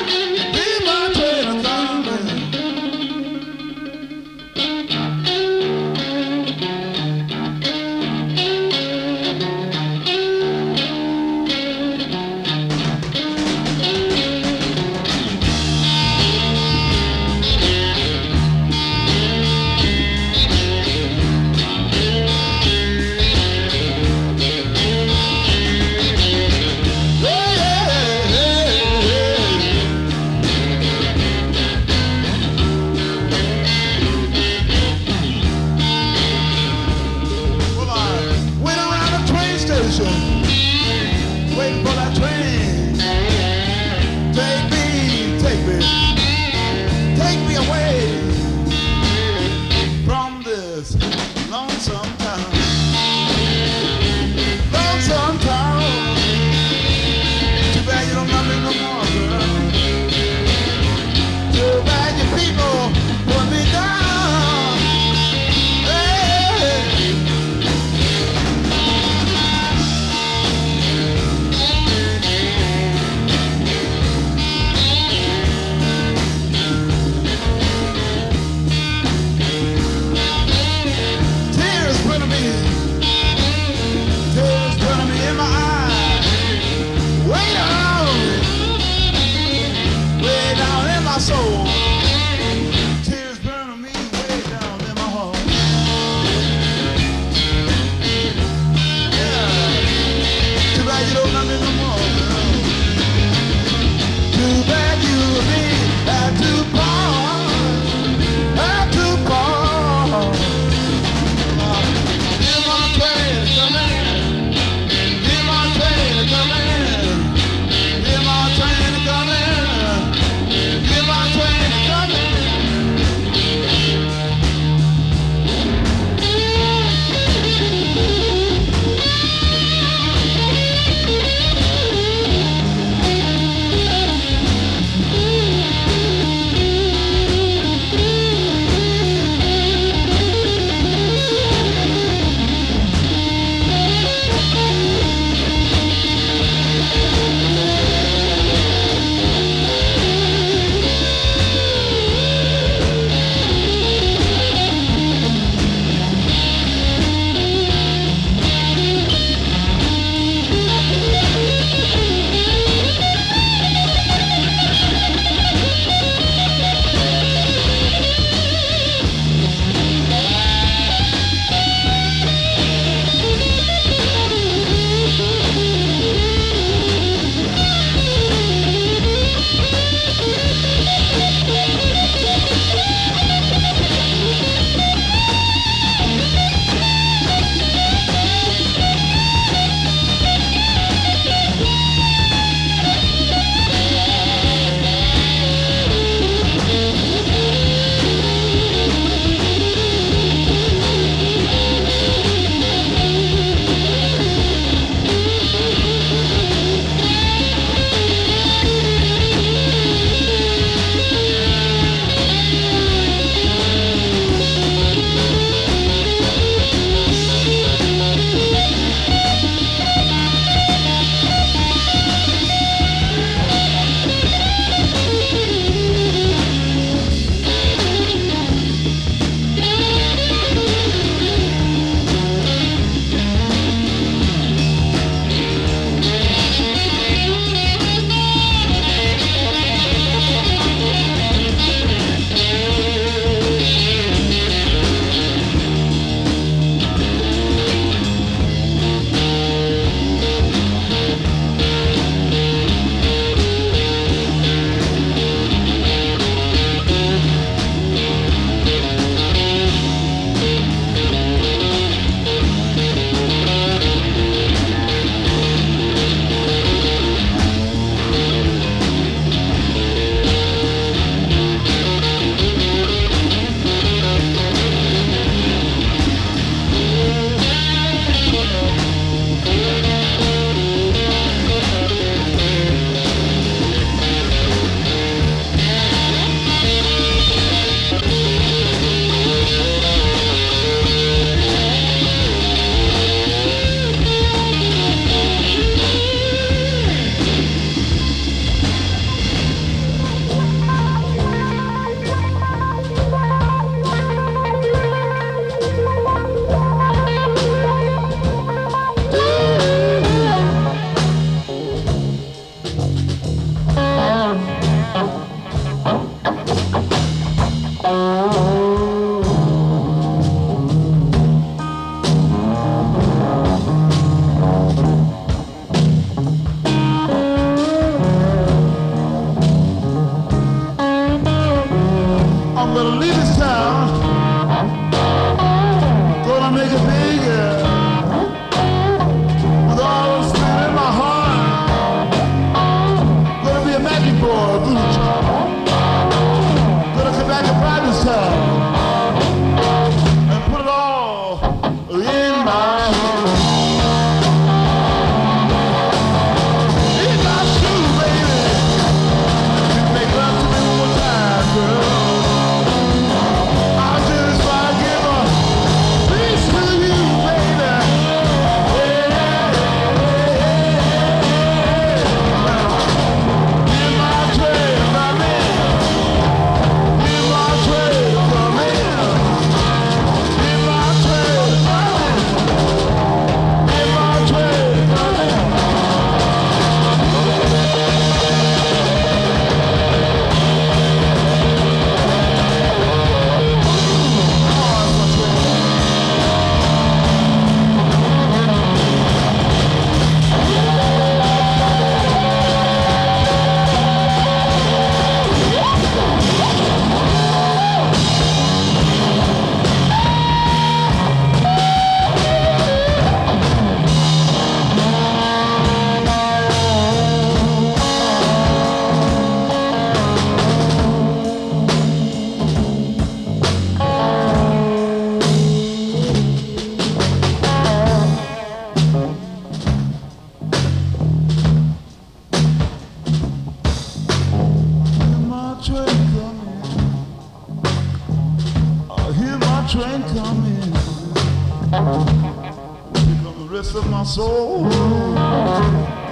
Leave my train coming. Waiting for that train. Take me away from this lonesome town. Lonesome town. Too bad you don't love me no more, girl. Too bad your people put me down. Hey. Tears putting me in my eyes. Way down in my soul. Tears burning me way down in my heart. Yeah. Too bad you don't love me no more, girl. Too bad you and me had to part. Had to part. Hear my train coming. Hear my train coming. Hear my train coming. Hear my train gonna leave this town, gonna make it big, with all the spirit in my heart, gonna be a magic boy, gonna come back and find this town, and put it all in my shoes. In my shoes, baby, make love to me one more time, girl. Train coming, here comes the rest of my soul.